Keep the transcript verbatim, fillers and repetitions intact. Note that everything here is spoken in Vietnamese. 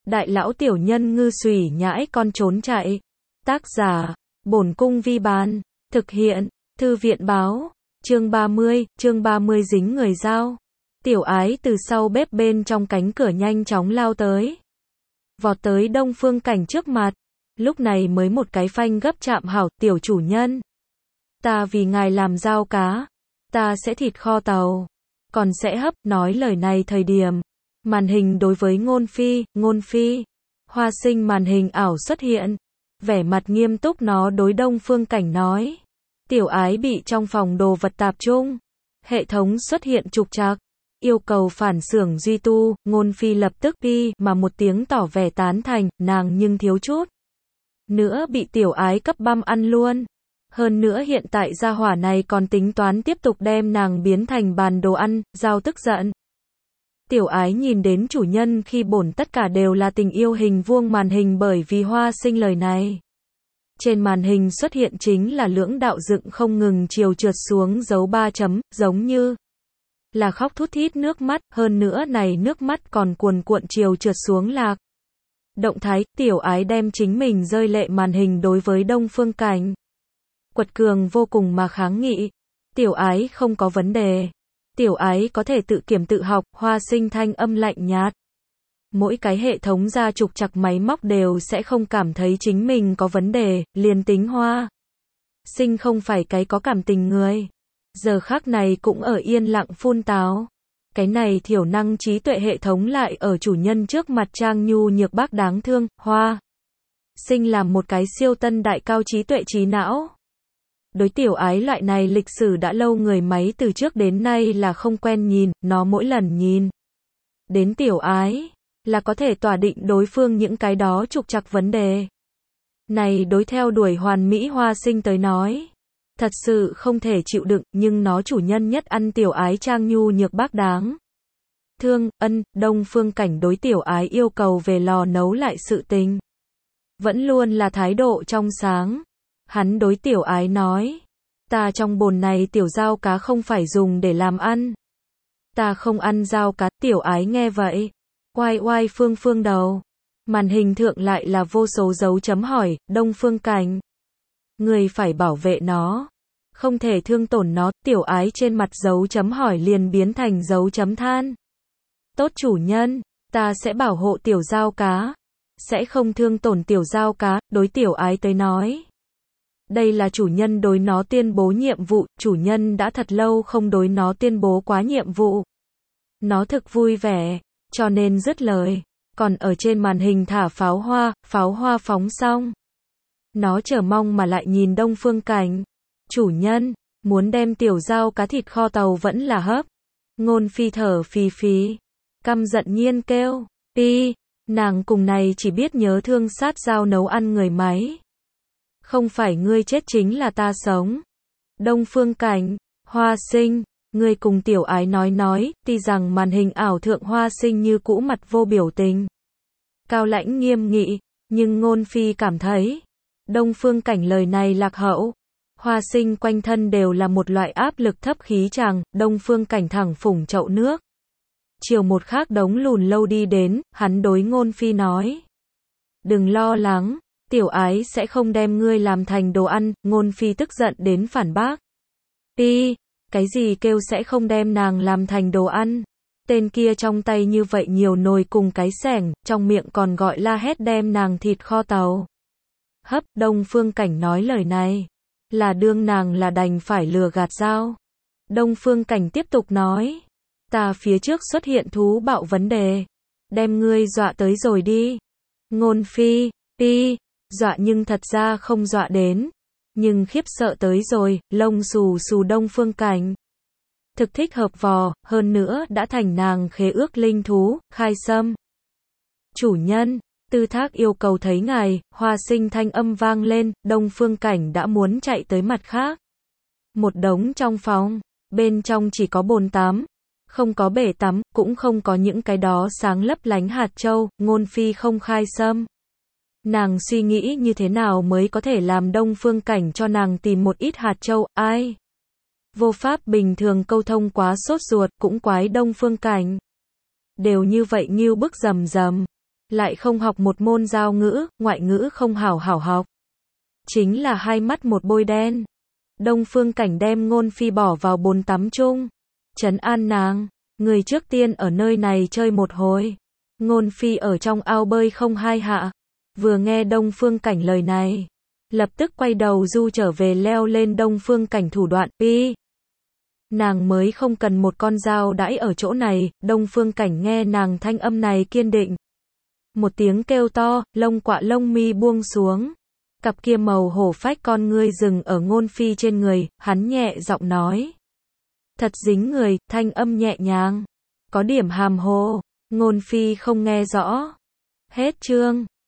Đại lão tiểu nhân ngư xùy nhãi con trốn chạy. Tác giả, Bổn Cung Vi Bán. Thực hiện, Thư viện Báo. Chương ba mươi, chương ba mươi dính người dao. Tiểu Ái từ sau bếp bên trong cánh cửa nhanh chóng lao tới. Vọt tới Đông Phương Cảnh trước mặt. Lúc này mới một cái phanh gấp chạm hảo, tiểu chủ nhân. Ta vì ngài làm dao cá. Ta sẽ thịt kho tàu. Còn sẽ hấp, nói lời này thời điểm. Màn hình đối với Ngôn Phi, Ngôn Phi. Hoa Sinh màn hình ảo xuất hiện. Vẻ mặt nghiêm túc nó đối Đông Phương Cảnh nói. Tiểu Ái bị trong phòng đồ vật tạp trung. Hệ thống xuất hiện trục trặc. Yêu cầu phản xưởng duy tu, Ngôn Phi lập tức đi mà một tiếng tỏ vẻ tán thành, nàng nhưng thiếu chút. Nữa bị Tiểu Ái cấp băm ăn luôn. Hơn nữa hiện tại gia hỏa này còn tính toán tiếp tục đem nàng biến thành bàn đồ ăn, giao tức giận. Tiểu Ái nhìn đến chủ nhân khi bổn tất cả đều là tình yêu hình vuông màn hình bởi vì Hoa Sinh lời này. Trên màn hình xuất hiện chính là lưỡng đạo dựng không ngừng chiều trượt xuống dấu ba chấm, giống như là khóc thút thít nước mắt, hơn nữa này nước mắt còn cuồn cuộn chiều trượt xuống lạc. Động thái, Tiểu Ái đem chính mình rơi lệ màn hình đối với Đông Phương Cảnh. Quật cường vô cùng mà kháng nghị. Tiểu Ái không có vấn đề. Tiểu Ái có thể tự kiểm tự học, Hoa Sinh thanh âm lạnh nhạt. Mỗi cái hệ thống ra trục trặc máy móc đều sẽ không cảm thấy chính mình có vấn đề, liền tính Hoa Sinh không phải cái có cảm tình người. Giờ khắc này cũng ở yên lặng phun táo. Cái này thiểu năng trí tuệ hệ thống lại ở chủ nhân trước mặt trang nhu nhược bác đáng thương, Hoa Sinh làm một cái siêu tân đại cao trí tuệ trí não. Đối Tiểu Ái loại này lịch sử đã lâu người máy từ trước đến nay là không quen nhìn, nó mỗi lần nhìn đến Tiểu Ái là có thể tỏa định đối phương những cái đó trục trặc vấn đề. Này đối theo đuổi hoàn mỹ Hoa Sinh tới nói, thật sự không thể chịu đựng, nhưng nó chủ nhân nhất ăn Tiểu Ái trang nhu nhược bác đáng thương, ân, Đông Phương Cảnh đối Tiểu Ái yêu cầu về lò nấu lại sự tình. Vẫn luôn là thái độ trong sáng. Hắn đối Tiểu Ái nói, ta trong bồn này tiểu dao cá không phải dùng để làm ăn. Ta không ăn dao cá. Tiểu Ái nghe vậy, oai oai phương phương đầu. Màn hình thượng lại là vô số dấu chấm hỏi, Đông Phương Cảnh. Người phải bảo vệ nó. Không thể thương tổn nó. Tiểu Ái trên mặt dấu chấm hỏi liền biến thành dấu chấm than. Tốt chủ nhân, ta sẽ bảo hộ tiểu dao cá. Sẽ không thương tổn tiểu dao cá, đối Tiểu Ái tới nói. Đây là chủ nhân đối nó tuyên bố nhiệm vụ, chủ nhân đã thật lâu không đối nó tuyên bố quá nhiệm vụ. Nó thực vui vẻ, cho nên dứt lời, còn ở trên màn hình thả pháo hoa, pháo hoa phóng xong. Nó chờ mong mà lại nhìn Đông Phương Cảnh. Chủ nhân, muốn đem tiểu dao cá thịt kho tàu vẫn là hấp. Ngôn Phi thở phì phì, căm giận nhiên kêu, đi, nàng cùng này chỉ biết nhớ thương sát dao nấu ăn người máy. Không phải ngươi chết chính là ta sống. Đông Phương Cảnh, Hoa Sinh, ngươi cùng Tiểu Ái nói nói, tuy rằng màn hình ảo thượng Hoa Sinh như cũ mặt vô biểu tình. Cao lãnh nghiêm nghị, nhưng Ngôn Phi cảm thấy, Đông Phương Cảnh lời này lạc hậu. Hoa Sinh quanh thân đều là một loại áp lực thấp khí chàng, Đông Phương Cảnh thẳng phủng chậu nước. Chiều một khác đống lùn lâu đi đến, hắn đối Ngôn Phi nói. Đừng lo lắng. Tiểu Ái sẽ không đem ngươi làm thành đồ ăn. Ngôn Phi tức giận đến phản bác. Pi, cái gì kêu sẽ không đem nàng làm thành đồ ăn? Tên kia trong tay như vậy nhiều nồi cùng cái xẻng, trong miệng còn gọi la hét đem nàng thịt kho tàu hấp. Đông Phương Cảnh nói lời này là đương nàng là đành phải lừa gạt sao? Đông Phương Cảnh tiếp tục nói, ta phía trước xuất hiện thú bạo vấn đề, đem ngươi dọa tới rồi đi. Ngôn Phi, Pi, dọa nhưng thật ra không dọa đến, nhưng khiếp sợ tới rồi, lông xù xù. Đông Phương Cảnh thực thích hợp vò, hơn nữa đã thành nàng khế ước linh thú, khai sâm. Chủ nhân, tư thác yêu cầu thấy ngài. Hoa Sinh thanh âm vang lên, Đông Phương Cảnh đã muốn chạy tới mặt khác. Một đống trong phòng, bên trong chỉ có bồn tắm, không có bể tắm, cũng không có những cái đó sáng lấp lánh hạt châu. Ngôn Phi không khai sâm. Nàng suy nghĩ như thế nào mới có thể làm Đông Phương Cảnh cho nàng tìm một ít hạt châu, ai? Vô pháp bình thường câu thông quá sốt ruột, cũng quái Đông Phương Cảnh. Đều như vậy ngưu bức rầm rầm. lại không học một môn giao ngữ, ngoại ngữ không hảo hảo học. Chính là hai mắt một bôi đen. Đông Phương Cảnh đem Ngôn Phi bỏ vào bồn tắm chung. Trấn an nàng, người trước tiên ở nơi này chơi một hồi. Ngôn Phi ở trong ao bơi không hai hạ. Vừa nghe Đông Phương Cảnh lời này, lập tức quay đầu du trở về leo lên Đông Phương Cảnh thủ đoạn, pi. Nàng mới không cần một con dao đãi ở chỗ này, Đông Phương Cảnh nghe nàng thanh âm này kiên định. Một tiếng kêu to, lông quạ lông mi buông xuống. Cặp kia màu hổ phách con ngươi dừng ở Ngôn Phi trên người, hắn nhẹ giọng nói. Thật dính người, thanh âm nhẹ nhàng. Có điểm hàm hồ, Ngôn Phi không nghe rõ. Hết chương.